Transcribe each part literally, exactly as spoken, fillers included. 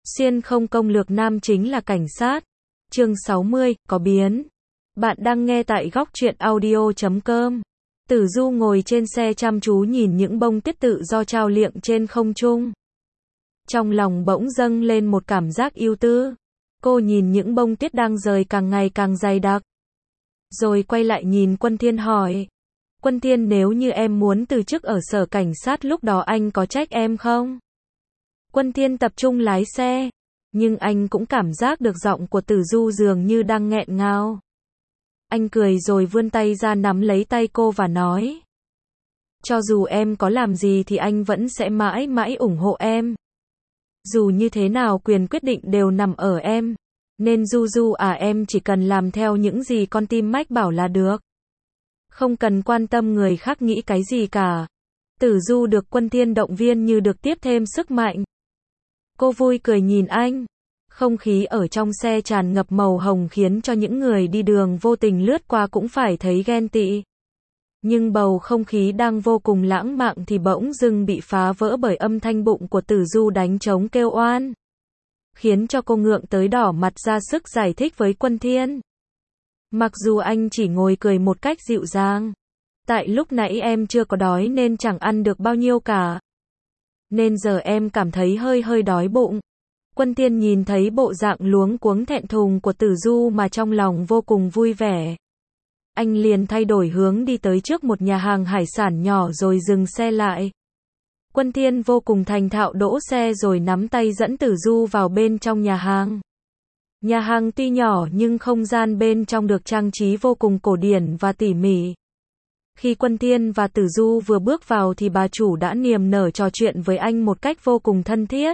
Xuyên không công lược nam chính là cảnh sát. Chương sáu mươi, có biến. Bạn đang nghe tại góc truyện audio chấm com. Tử Du ngồi trên xe chăm chú nhìn những bông tuyết tự do trao liệng trên không trung. Trong lòng bỗng dâng lên một cảm giác ưu tư. Cô nhìn những bông tuyết đang rời càng ngày càng dày đặc. Rồi quay lại nhìn Quân Thiên hỏi. Quân Thiên, nếu như em muốn từ chức ở sở cảnh sát lúc đó anh có trách em không? Quân Thiên tập trung lái xe. Nhưng anh cũng cảm giác được giọng của Tử Du dường như đang nghẹn ngào. Anh cười rồi vươn tay ra nắm lấy tay cô và nói. Cho dù em có làm gì thì anh vẫn sẽ mãi mãi ủng hộ em. Dù như thế nào quyền quyết định đều nằm ở em. Nên Du Du à, em chỉ cần làm theo những gì con tim mách bảo là được. Không cần quan tâm người khác nghĩ cái gì cả. Tử Du được Quân Thiên động viên như được tiếp thêm sức mạnh. Cô vui cười nhìn anh. Không khí ở trong xe tràn ngập màu hồng khiến cho những người đi đường vô tình lướt qua cũng phải thấy ghen tị. Nhưng bầu không khí đang vô cùng lãng mạn thì bỗng dưng bị phá vỡ bởi âm thanh bụng của Tử Du đánh trống kêu oan. Khiến cho cô ngượng tới đỏ mặt ra sức giải thích với Quân Thiên. Mặc dù anh chỉ ngồi cười một cách dịu dàng. Tại lúc nãy em chưa có đói nên chẳng ăn được bao nhiêu cả. Nên giờ em cảm thấy hơi hơi đói bụng. Quân Thiên nhìn thấy bộ dạng luống cuống thẹn thùng của Tử Du mà trong lòng vô cùng vui vẻ. Anh liền thay đổi hướng đi tới trước một nhà hàng hải sản nhỏ rồi dừng xe lại. Quân Thiên vô cùng thành thạo đỗ xe rồi nắm tay dẫn Tử Du vào bên trong nhà hàng. Nhà hàng tuy nhỏ nhưng không gian bên trong được trang trí vô cùng cổ điển và tỉ mỉ. Khi Quân Thiên và Tử Du vừa bước vào thì bà chủ đã niềm nở trò chuyện với anh một cách vô cùng thân thiết.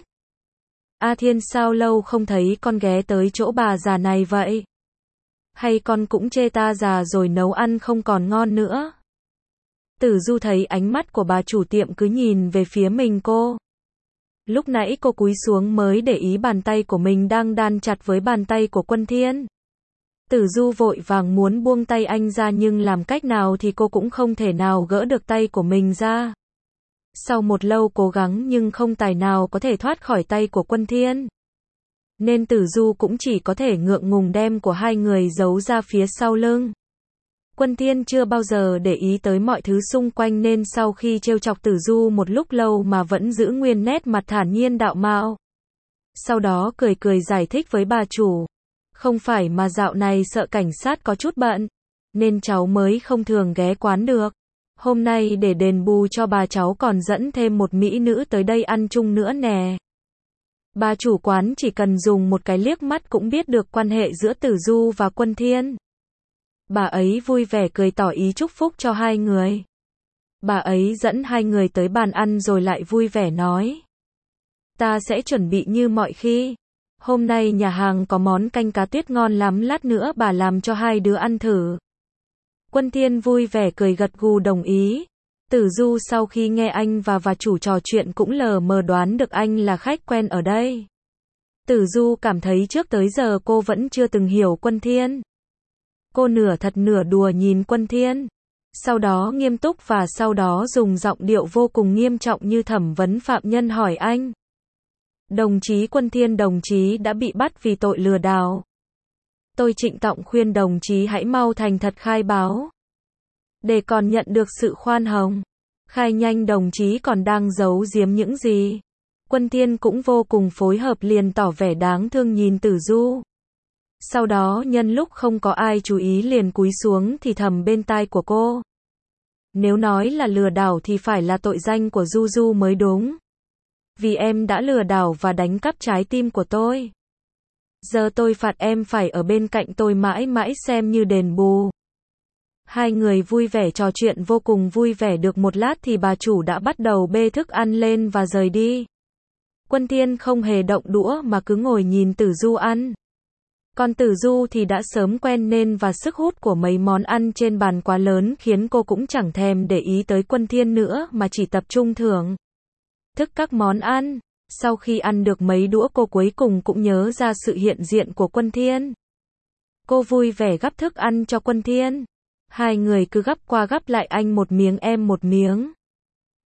A Thiên, sao lâu không thấy con ghé tới chỗ bà già này vậy? Hay con cũng chê ta già rồi nấu ăn không còn ngon nữa? Tử Du thấy ánh mắt của bà chủ tiệm cứ nhìn về phía mình cô. Lúc nãy cô cúi xuống mới để ý bàn tay của mình đang đan chặt với bàn tay của Quân Thiên. Tử Du vội vàng muốn buông tay anh ra nhưng làm cách nào thì cô cũng không thể nào gỡ được tay của mình ra. Sau một lâu cố gắng nhưng không tài nào có thể thoát khỏi tay của Quân Thiên. Nên Tử Du cũng chỉ có thể ngượng ngùng đem của hai người giấu ra phía sau lưng. Quân Thiên chưa bao giờ để ý tới mọi thứ xung quanh nên sau khi trêu chọc Tử Du một lúc lâu mà vẫn giữ nguyên nét mặt thản nhiên đạo mạo. Sau đó cười cười giải thích với bà chủ. Không phải mà dạo này sợ cảnh sát có chút bận, nên cháu mới không thường ghé quán được. Hôm nay để đền bù cho bà cháu còn dẫn thêm một mỹ nữ tới đây ăn chung nữa nè. Bà chủ quán chỉ cần dùng một cái liếc mắt cũng biết được quan hệ giữa Tử Du và Quân Thiên. Bà ấy vui vẻ cười tỏ ý chúc phúc cho hai người. Bà ấy dẫn hai người tới bàn ăn rồi lại vui vẻ nói. Ta sẽ chuẩn bị như mọi khi. Hôm nay nhà hàng có món canh cá tuyết ngon lắm, lát nữa bà làm cho hai đứa ăn thử. Quân Thiên vui vẻ cười gật gù đồng ý. Tử Du sau khi nghe anh và bà chủ trò chuyện cũng lờ mờ đoán được anh là khách quen ở đây. Tử Du cảm thấy trước tới giờ cô vẫn chưa từng hiểu Quân Thiên. Cô nửa thật nửa đùa nhìn Quân Thiên. Sau đó nghiêm túc và sau đó dùng giọng điệu vô cùng nghiêm trọng như thẩm vấn phạm nhân hỏi anh. Đồng chí Quân Thiên, đồng chí đã bị bắt vì tội lừa đảo. Tôi trịnh trọng khuyên đồng chí hãy mau thành thật khai báo. Để còn nhận được sự khoan hồng. Khai nhanh đồng chí còn đang giấu giếm những gì. Quân Thiên cũng vô cùng phối hợp liền tỏ vẻ đáng thương nhìn Tử Du. Sau đó nhân lúc không có ai chú ý liền cúi xuống thì thầm bên tai của cô. Nếu nói là lừa đảo thì phải là tội danh của Du Du mới đúng. Vì em đã lừa đảo và đánh cắp trái tim của tôi. Giờ tôi phạt em phải ở bên cạnh tôi mãi mãi xem như đền bù. Hai người vui vẻ trò chuyện vô cùng vui vẻ được một lát thì bà chủ đã bắt đầu bê thức ăn lên và rời đi. Quân Thiên không hề động đũa mà cứ ngồi nhìn Tử Du ăn. Còn Tử Du thì đã sớm quen nên và sức hút của mấy món ăn trên bàn quá lớn khiến cô cũng chẳng thèm để ý tới Quân Thiên nữa mà chỉ tập trung thưởng thức các món ăn. Sau khi ăn được mấy đũa cô cuối cùng cũng nhớ ra sự hiện diện của Quân Thiên. Cô vui vẻ gắp thức ăn cho Quân Thiên. Hai người cứ gắp qua gắp lại, anh một miếng em một miếng.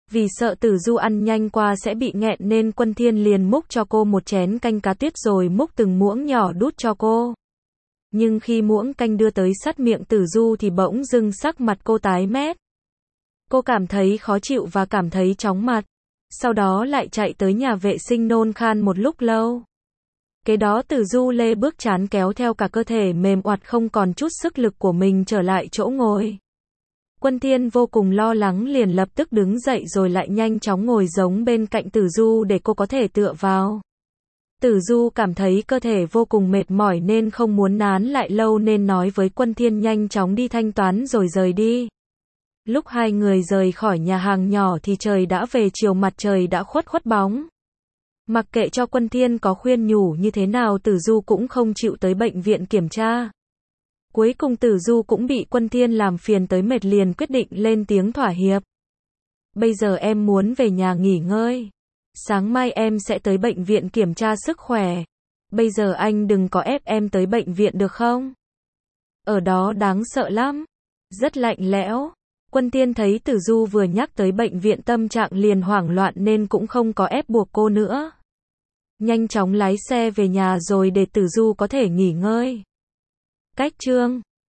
Vì sợ Tử Du ăn nhanh qua sẽ bị nghẹn nên Quân Thiên liền múc cho cô một chén canh cá tuyết rồi múc từng muỗng nhỏ đút cho cô. Nhưng khi muỗng canh đưa tới sát miệng Tử Du thì bỗng dưng sắc mặt cô tái mét. Cô cảm thấy khó chịu và cảm thấy chóng mặt. Sau đó lại chạy tới nhà vệ sinh nôn khan một lúc lâu. Kế đó Tử Du lê bước chán kéo theo cả cơ thể mềm oặt không còn chút sức lực của mình trở lại chỗ ngồi. Quân Thiên vô cùng lo lắng liền lập tức đứng dậy rồi lại nhanh chóng ngồi giống bên cạnh Tử Du để cô có thể tựa vào. Tử Du cảm thấy cơ thể vô cùng mệt mỏi nên không muốn nán lại lâu nên nói với Quân Thiên nhanh chóng đi thanh toán rồi rời đi. Lúc hai người rời khỏi nhà hàng nhỏ thì trời đã về chiều, mặt trời đã khuất khuất bóng. Mặc kệ cho Quân Thiên có khuyên nhủ như thế nào Tử Du cũng không chịu tới bệnh viện kiểm tra. Cuối cùng Tử Du cũng bị Quân Thiên làm phiền tới mệt liền quyết định lên tiếng thỏa hiệp. Bây giờ em muốn về nhà nghỉ ngơi. Sáng mai em sẽ tới bệnh viện kiểm tra sức khỏe. Bây giờ anh đừng có ép em tới bệnh viện được không? Ở đó đáng sợ lắm. Rất lạnh lẽo. Quân Thiên thấy Tử Du vừa nhắc tới bệnh viện tâm trạng liền hoảng loạn nên cũng không có ép buộc cô nữa. Nhanh chóng lái xe về nhà rồi để Tử Du có thể nghỉ ngơi. Cách chương